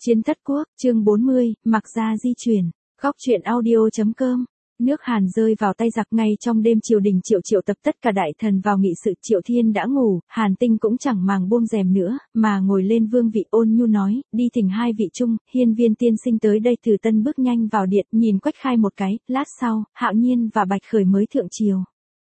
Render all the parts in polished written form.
Chiến thất quốc, chương 40, mặc ra di chuyển. Góc truyện audio.com. Nước Hàn rơi vào tay giặc ngay trong đêm triều đình triệu tập tất cả đại thần vào nghị sự. Triệu Thiên đã ngủ, Hàn Tinh cũng chẳng màng buông rèm nữa, mà ngồi lên vương vị ôn nhu nói, đi thỉnh hai vị trung, hiên viên tiên sinh tới đây. Từ Tân bước nhanh vào điện, nhìn Quách Khai một cái, lát sau, Hạo Nhiên và Bạch Khởi mới thượng triều.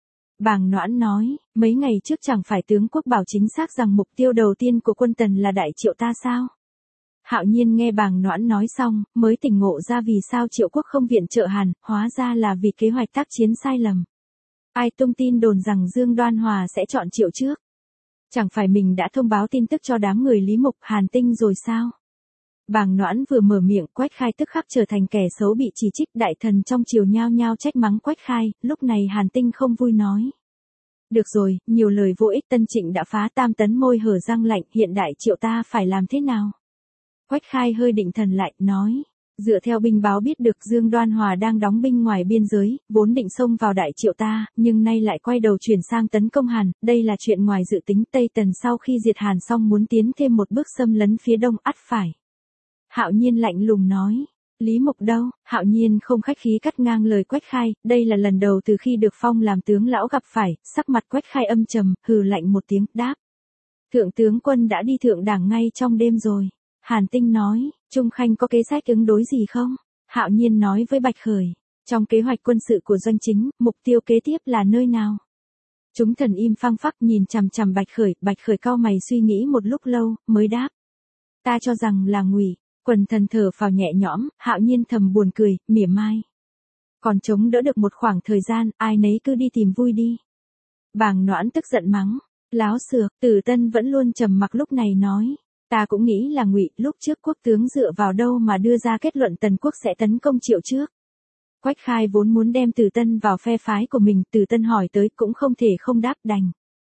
Bàng Noãn nói, mấy ngày trước chẳng phải tướng quốc bảo chính xác rằng mục tiêu đầu tiên của quân Tần là đại triệu ta sao? Hạo Nhiên nghe Bàng Noãn nói xong, mới tỉnh ngộ ra vì sao Triệu quốc không viện trợ Hàn, hóa ra là vì kế hoạch tác chiến sai lầm. Ai tung tin đồn rằng Dương Đoan Hòa sẽ chọn Triệu trước? Chẳng phải mình đã thông báo tin tức cho đám người Lý Mục, Hàn Tinh rồi sao? Bàng Noãn vừa mở miệng, Quách Khai tức khắc trở thành kẻ xấu bị chỉ trích. Đại thần trong triều nhao nhao trách mắng Quách Khai. Lúc này Hàn Tinh không vui nói. Được rồi, nhiều lời vô ích. Tân Trịnh đã phá Tam Tấn, môi hở răng lạnh, hiện đại triệu ta phải làm thế nào? Quách Khai hơi định thần lại, nói, dựa theo binh báo biết được Dương Đoan Hòa đang đóng binh ngoài biên giới, vốn định xông vào đại triệu ta, nhưng nay lại quay đầu chuyển sang tấn công Hàn, đây là chuyện ngoài dự tính. Tây Tần sau khi diệt Hàn xong muốn tiến thêm một bước xâm lấn phía đông, ắt phải. Hạo Nhiên lạnh lùng nói, Lý Mục đâu? Hạo Nhiên không khách khí cắt ngang lời Quách Khai, đây là lần đầu từ khi được phong làm tướng lão gặp phải. Sắc mặt Quách Khai âm trầm, hừ lạnh một tiếng, đáp, thượng tướng quân đã đi thượng đảng ngay trong đêm rồi. Hàn Tinh nói, Trung Khanh có kế sách ứng đối gì không? Hạo Nhiên nói với Bạch Khởi, trong kế hoạch quân sự của doanh chính, mục tiêu kế tiếp là nơi nào? Chúng thần im phăng phắc nhìn chằm chằm Bạch Khởi cau mày suy nghĩ một lúc lâu, mới đáp, ta cho rằng là Ngụy. Quần thần thở phào nhẹ nhõm. Hạo Nhiên thầm buồn cười, mỉa mai. Còn chống đỡ được một khoảng thời gian, ai nấy cứ đi tìm vui đi. Bàng Noãn tức giận mắng, láo xược. Từ Tân vẫn luôn trầm mặc lúc này nói, ta cũng nghĩ là Ngụy. Lúc trước quốc tướng dựa vào đâu mà đưa ra kết luận Tần quốc sẽ tấn công Triệu trước? Quách Khai vốn muốn đem Từ Tân vào phe phái của mình, Từ Tân hỏi tới cũng không thể không đáp, đành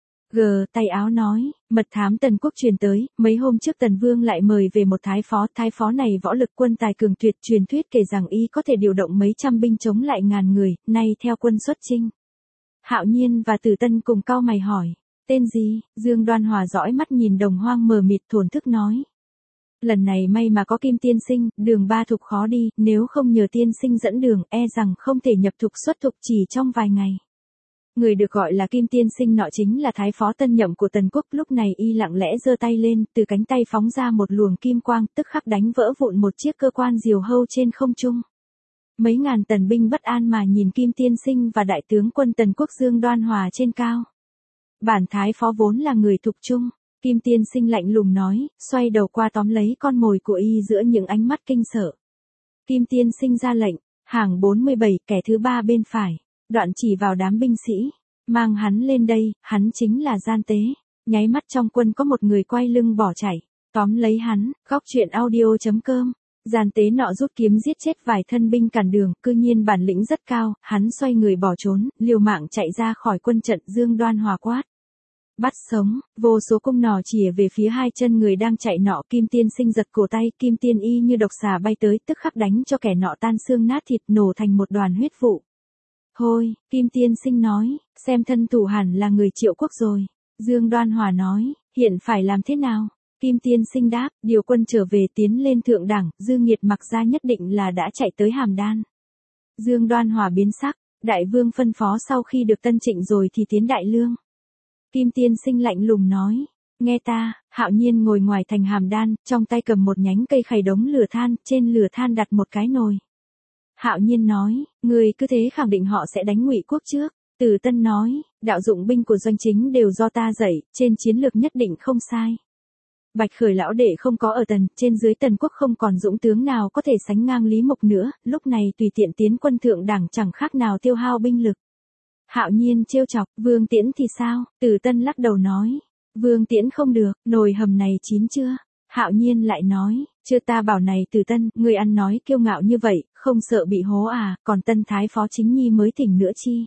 tay áo nói, mật thám Tần quốc truyền tới, mấy hôm trước Tần Vương lại mời về một thái phó này võ lực quân tài cường tuyệt, truyền thuyết kể rằng y có thể điều động mấy trăm binh chống lại ngàn người, nay theo quân xuất chinh. Hạo Nhiên và Từ Tân cùng cau mày hỏi, tên gì? Dương Đoan Hòa dõi mắt nhìn Đồng Hoang mờ mịt thổn thức nói, lần này may mà có Kim tiên sinh, đường ba thục khó đi, nếu không nhờ tiên sinh dẫn đường, e rằng không thể nhập thục xuất thục chỉ trong vài ngày. Người được gọi là Kim tiên sinh nọ chính là thái phó tân nhậm của Tần quốc. Lúc này y lặng lẽ giơ tay lên, từ cánh tay phóng ra một luồng kim quang, tức khắc đánh vỡ vụn một chiếc cơ quan diều hâu trên không trung. Mấy ngàn tần binh bất an mà nhìn Kim tiên sinh và đại tướng quân Tần quốc Dương Đoan Hòa trên cao. Bản thái phó vốn là người thục trung. Kim tiên sinh lạnh lùng nói, xoay đầu qua tóm lấy con mồi của y giữa những ánh mắt kinh sợ. Kim tiên sinh ra lệnh, hàng 47, kẻ thứ ba bên phải. Đoạn chỉ vào đám binh sĩ, mang hắn lên đây, hắn chính là gian tế. Nháy mắt trong quân có một người quay lưng bỏ chạy, tóm lấy hắn. Góc truyện audio.com. Gian tế nọ rút kiếm giết chết vài thân binh cản đường, cư nhiên bản lĩnh rất cao, hắn xoay người bỏ trốn, liều mạng chạy ra khỏi quân trận. Dương Đoan Hòa quát, bắt sống. Vô số cung nỏ chìa về phía hai chân người đang chạy nọ. Kim tiên sinh giật cổ tay, kim tiên y như độc xà bay tới, tức khắc đánh cho kẻ nọ tan xương nát thịt, nổ thành một đoàn huyết vụ. Thôi, Kim tiên sinh nói, xem thân thủ hẳn là người Triệu quốc rồi. Dương Đoan Hòa nói, hiện phải làm thế nào? Kim tiên sinh đáp, điều quân trở về tiến lên thượng đẳng. Dương Nghiệt mặc ra nhất định là đã chạy tới Hàm Đan. Dương Đoan Hòa biến sắc, đại vương phân phó sau khi được Tân Trịnh rồi thì tiến Đại Lương. Kim tiên sinh lạnh lùng nói, nghe ta. Hạo Nhiên ngồi ngoài thành Hàm Đan, trong tay cầm một nhánh cây khày đống lửa than, trên lửa than đặt một cái nồi. Hạo Nhiên nói, người cứ thế khẳng định họ sẽ đánh Ngụy quốc trước. Từ Tân nói, đạo dụng binh của doanh chính đều do ta dạy, trên chiến lược nhất định không sai. Bạch Khởi lão đệ không có ở Tần, trên dưới Tần quốc không còn dũng tướng nào có thể sánh ngang Lý Mục nữa, lúc này tùy tiện tiến quân thượng đẳng chẳng khác nào tiêu hao binh lực. Hạo Nhiên trêu chọc, Vương Tiễn thì sao? Từ Tân lắc đầu nói, Vương Tiễn không được, nồi hầm này chín chưa? Hạo Nhiên lại nói, chưa. Ta bảo này Từ Tân, người ăn nói kiêu ngạo như vậy, không sợ bị hố à? Còn Tân thái phó chính nhi mới thỉnh nữa chi?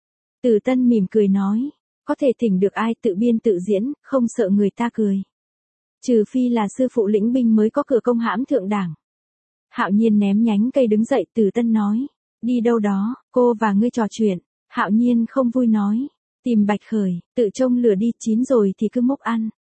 Từ Tân mỉm cười nói, có thể thỉnh được ai tự biên tự diễn, không sợ người ta cười. Trừ phi là sư phụ lĩnh binh mới có cửa công hãm thượng đảng. Hạo Nhiên ném nhánh cây đứng dậy. Từ Tân nói, đi đâu đó, cô và ngươi trò chuyện. Hạo Nhiên không vui nói, tìm Bạch Khởi, tự trông lửa đi, chín rồi thì cứ múc ăn.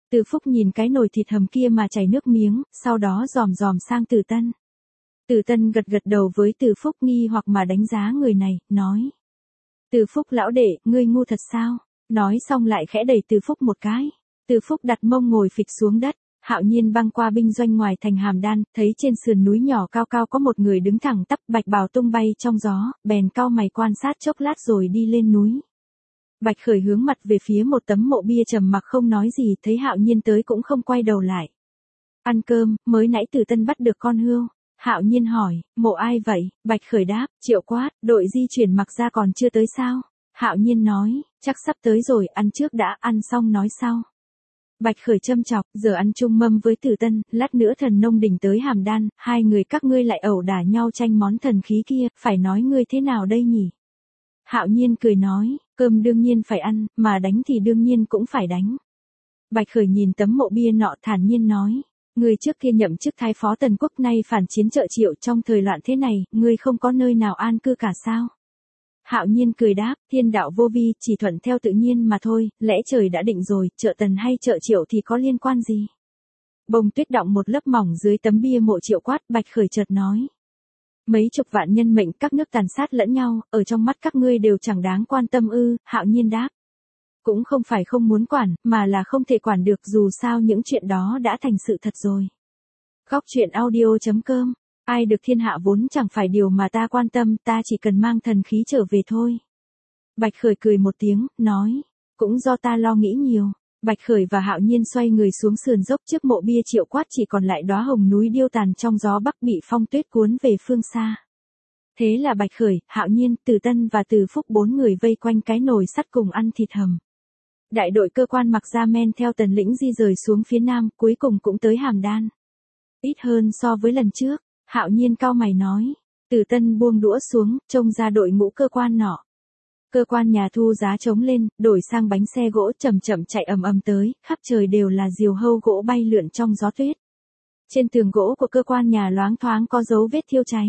Từ Phúc nhìn cái nồi thịt hầm kia mà chảy nước miếng, sau đó dòm dòm sang Từ Tân. Từ Tân gật gật đầu với Từ Phúc nghi hoặc mà đánh giá người này, nói. Từ Phúc lão đệ, ngươi ngu thật sao? Nói xong lại khẽ đẩy Từ Phúc một cái. Từ Phúc đặt mông ngồi phịch xuống đất. Hạo Nhiên băng qua binh doanh ngoài thành Hàm Đan, thấy trên sườn núi nhỏ cao cao có một người đứng thẳng tắp, bạch bào tung bay trong gió, bèn cau mày quan sát chốc lát rồi đi lên núi. Bạch Khởi hướng mặt về phía một tấm mộ bia trầm mặc không nói gì, thấy Hạo Nhiên tới cũng không quay đầu lại. Ăn cơm, mới nãy Từ Tân bắt được con hươu. Hạo Nhiên hỏi, mộ ai vậy? Bạch Khởi đáp, Triệu Quát, đội di chuyển mặc ra còn chưa tới sao? Hạo Nhiên nói, chắc sắp tới rồi, ăn trước đã, ăn xong nói sau. Bạch Khởi châm chọc, giờ ăn chung mâm với Từ Tân, lát nữa thần nông đỉnh tới Hàm Đan, hai người các ngươi lại ẩu đả nhau tranh món thần khí kia, phải nói ngươi thế nào đây nhỉ? Hạo Nhiên cười nói, cơm đương nhiên phải ăn, mà đánh thì đương nhiên cũng phải đánh. Bạch Khởi nhìn tấm mộ bia nọ thản nhiên nói, ngươi trước kia nhậm chức thái phó Tần Quốc, nay phản chiến trợ Triệu, trong thời loạn thế này, ngươi không có nơi nào an cư cả sao? Hạo Nhiên cười đáp, thiên đạo vô vi, chỉ thuận theo tự nhiên mà thôi, lẽ trời đã định rồi, trợ Tần hay trợ Triệu thì có liên quan gì? Bông tuyết đọng một lớp mỏng dưới tấm bia mộ Triệu Quát, Bạch Khởi chợt nói. Mấy chục vạn nhân mệnh các nước tàn sát lẫn nhau, ở trong mắt các ngươi đều chẳng đáng quan tâm ư? Hạo Nhiên đáp. Cũng không phải không muốn quản, mà là không thể quản được, dù sao những chuyện đó đã thành sự thật rồi. Góc truyện audio.com. Ai được thiên hạ vốn chẳng phải điều mà ta quan tâm, ta chỉ cần mang thần khí trở về thôi. Bạch Khởi cười một tiếng, nói, cũng do ta lo nghĩ nhiều. Bạch Khởi và Hạo Nhiên xoay người xuống sườn dốc trước mộ bia Triệu Quát, chỉ còn lại đóa hồng núi điêu tàn trong gió bắc bị phong tuyết cuốn về phương xa. Thế là Bạch Khởi, Hạo Nhiên, Từ Tân và Từ Phúc bốn người vây quanh cái nồi sắt cùng ăn thịt hầm. Đại đội cơ quan mặc ra men theo Tần lĩnh di rời xuống phía nam, cuối cùng cũng tới Hàm Đan. Ít hơn so với lần trước. Hạo Nhiên cau mày nói. Từ Tân buông đũa xuống, trông ra đội ngũ cơ quan nọ. Cơ quan nhà thu giá trống lên, đổi sang bánh xe gỗ chậm chậm chạy ầm ầm tới, khắp trời đều là diều hâu gỗ bay lượn trong gió tuyết. Trên tường gỗ của cơ quan nhà loáng thoáng có dấu vết thiêu cháy.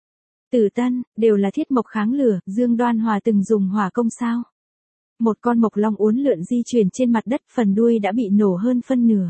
Từ Tân, đều là thiết mộc kháng lửa, Dương Đoan Hòa từng dùng hỏa công sao? Một con mộc long uốn lượn di chuyển trên mặt đất, phần đuôi đã bị nổ hơn phân nửa.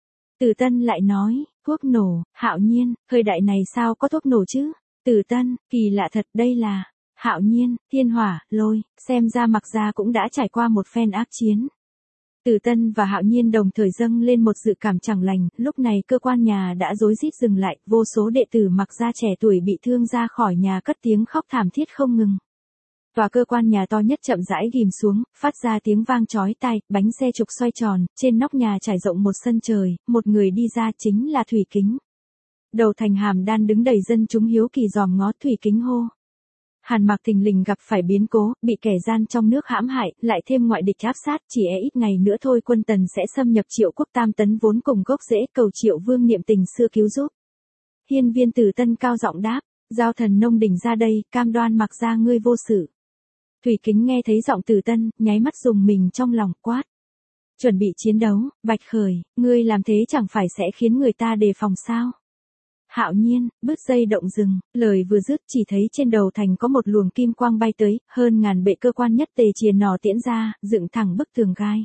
Từ Tân lại nói, thuốc nổ. Hạo Nhiên, thời đại này sao có thuốc nổ chứ? Từ Tân, kỳ lạ thật, đây là. Hạo Nhiên, thiên hỏa, lôi, xem ra mặc ra cũng đã trải qua một phen ác chiến. Từ Tân và Hạo Nhiên đồng thời dâng lên một dự cảm chẳng lành, lúc này cơ quan nhà đã rối rít dừng lại, vô số đệ tử mặc ra trẻ tuổi bị thương ra khỏi nhà cất tiếng khóc thảm thiết không ngừng. Tòa cơ quan nhà to nhất chậm rãi ghim xuống, phát ra tiếng vang chói tai, bánh xe trục xoay tròn, trên nóc nhà trải rộng một sân trời, một người đi ra chính là Thủy Kính. Đầu thành Hàm Đan đứng đầy dân chúng hiếu kỳ dòm ngó. Thủy Kính hô. Hàn Mạc thình lình gặp phải biến cố, bị kẻ gian trong nước hãm hại, lại thêm ngoại địch áp sát, chỉ ít ngày nữa thôi quân Tần sẽ xâm nhập Triệu quốc Tam Tấn vốn cùng gốc rễ, cầu Triệu Vương niệm tình xưa cứu giúp. Hiên viên Từ Tân cao giọng đáp, giao thần nông đỉnh ra đây, cam đoan mặc ra ngươi vô sự. Thủy Kính nghe thấy giọng Từ Tân, nháy mắt rùng mình trong lòng, quát. Chuẩn bị chiến đấu. Bạch Khởi, ngươi làm thế chẳng phải sẽ khiến người ta đề phòng sao? Hạo Nhiên, bứt dây động rừng, lời vừa dứt chỉ thấy trên đầu thành có một luồng kim quang bay tới, hơn ngàn bệ cơ quan nhất tề chìa nỏ tiễn ra, dựng thẳng bức tường gai.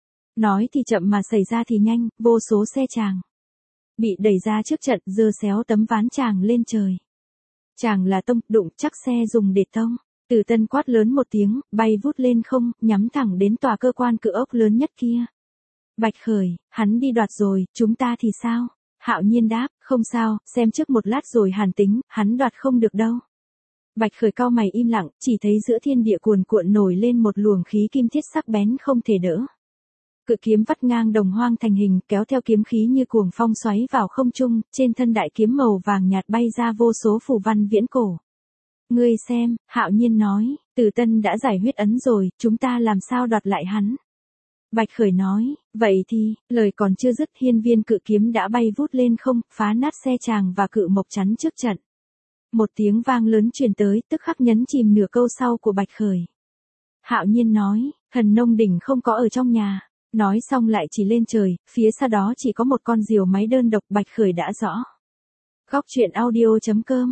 Nói thì chậm mà xảy ra thì nhanh, vô số xe tràng bị đẩy ra trước trận, giơ xéo tấm ván tràng lên trời. Tràng là tông, đụng chắc xe dùng để tông. Từ Tân quát lớn một tiếng, bay vút lên không, nhắm thẳng đến tòa cơ quan cự ốc lớn nhất kia. Bạch Khởi, hắn đi đoạt rồi, chúng ta thì sao? Hạo Nhiên đáp, không sao, xem trước một lát rồi hàn tính, hắn đoạt không được đâu. Bạch Khởi cau mày im lặng, chỉ thấy giữa thiên địa cuồn cuộn nổi lên một luồng khí kim thiết sắc bén không thể đỡ. Cự kiếm vắt ngang đồng hoang thành hình, kéo theo kiếm khí như cuồng phong xoáy vào không trung, trên thân đại kiếm màu vàng nhạt bay ra vô số phù văn viễn cổ. Ngươi xem, Hạo Nhiên nói, Từ Tân đã giải huyết ấn rồi, chúng ta làm sao đoạt lại hắn? Bạch Khởi nói, vậy thì, lời còn chưa dứt, hiên viên cự kiếm đã bay vút lên không, phá nát xe tràng và cự mộc chắn trước trận. Một tiếng vang lớn truyền tới, tức khắc nhấn chìm nửa câu sau của Bạch Khởi. Hạo Nhiên nói, thần nông đỉnh không có ở trong nhà. Nói xong lại chỉ lên trời, phía xa đó chỉ có một con diều máy đơn độc. Bạch Khởi đã rõ. Góc truyện audio.com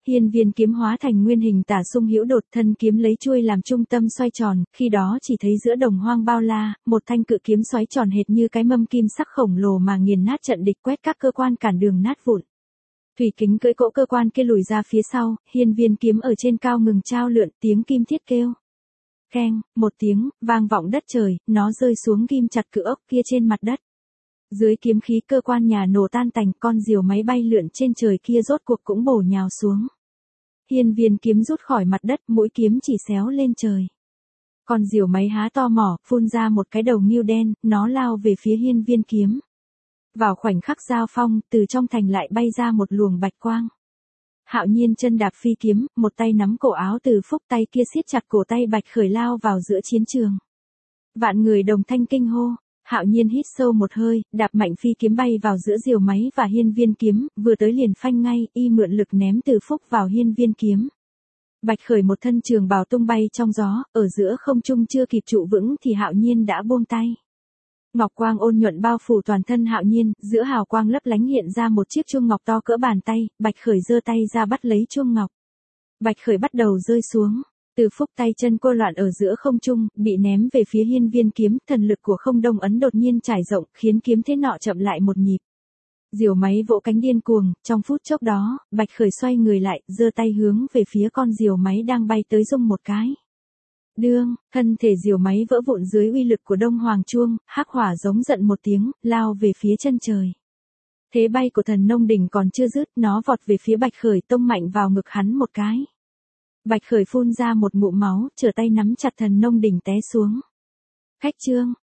Hiên viên kiếm hóa thành nguyên hình tả sung hữu đột, thân kiếm lấy chuôi làm trung tâm xoay tròn, khi đó chỉ thấy giữa đồng hoang bao la, một thanh cự kiếm xoáy tròn hệt như cái mâm kim sắc khổng lồ mà nghiền nát trận địch, quét các cơ quan cản đường nát vụn. Thủy Kính cưỡi cỗ cơ quan kia lùi ra phía sau, hiên viên kiếm ở trên cao ngừng chao lượn, tiếng kim thiết kêu. Keng, một tiếng, vang vọng đất trời, nó rơi xuống ghim chặt cự ốc kia trên mặt đất. Dưới kiếm khí cơ quan nhà nổ tan tành, con diều máy bay lượn trên trời kia rốt cuộc cũng bổ nhào xuống. Hiên viên kiếm rút khỏi mặt đất, mũi kiếm chỉ xéo lên trời. Con diều máy há to mỏ, phun ra một cái đầu ngưu đen, nó lao về phía hiên viên kiếm. Vào khoảnh khắc giao phong, từ trong thành lại bay ra một luồng bạch quang. Hạo Nhiên chân đạp phi kiếm, một tay nắm cổ áo Từ Phúc, tay kia siết chặt cổ tay Bạch Khởi lao vào giữa chiến trường. Vạn người đồng thanh kinh hô. Hạo Nhiên hít sâu một hơi, đạp mạnh phi kiếm bay vào giữa diều máy và hiên viên kiếm, vừa tới liền phanh ngay, y mượn lực ném Từ Phúc vào hiên viên kiếm. Bạch Khởi một thân trường bào tung bay trong gió, ở giữa không trung chưa kịp trụ vững thì Hạo Nhiên đã buông tay. Ngọc quang ôn nhuận bao phủ toàn thân Hạo Nhiên, giữa hào quang lấp lánh hiện ra một chiếc chuông ngọc to cỡ bàn tay, Bạch Khởi giơ tay ra bắt lấy chuông ngọc. Bạch Khởi bắt đầu rơi xuống, Từ Phúc tay chân cô loạn ở giữa không trung, bị ném về phía hiên viên kiếm, thần lực của Không Đông Ấn đột nhiên trải rộng, khiến kiếm thế nọ chậm lại một nhịp. Diều máy vỗ cánh điên cuồng, trong phút chốc đó, Bạch Khởi xoay người lại, giơ tay hướng về phía con diều máy đang bay tới rung một cái. Đương, thân thể diều máy vỡ vụn dưới uy lực của Đông Hoàng chuông, hắc hỏa giống giận một tiếng, lao về phía chân trời. Thế bay của Thần Nông Đỉnh còn chưa dứt, nó vọt về phía Bạch Khởi tông mạnh vào ngực hắn một cái. Bạch Khởi phun ra một ngụm máu, trở tay nắm chặt Thần Nông Đỉnh té xuống. Khách trương,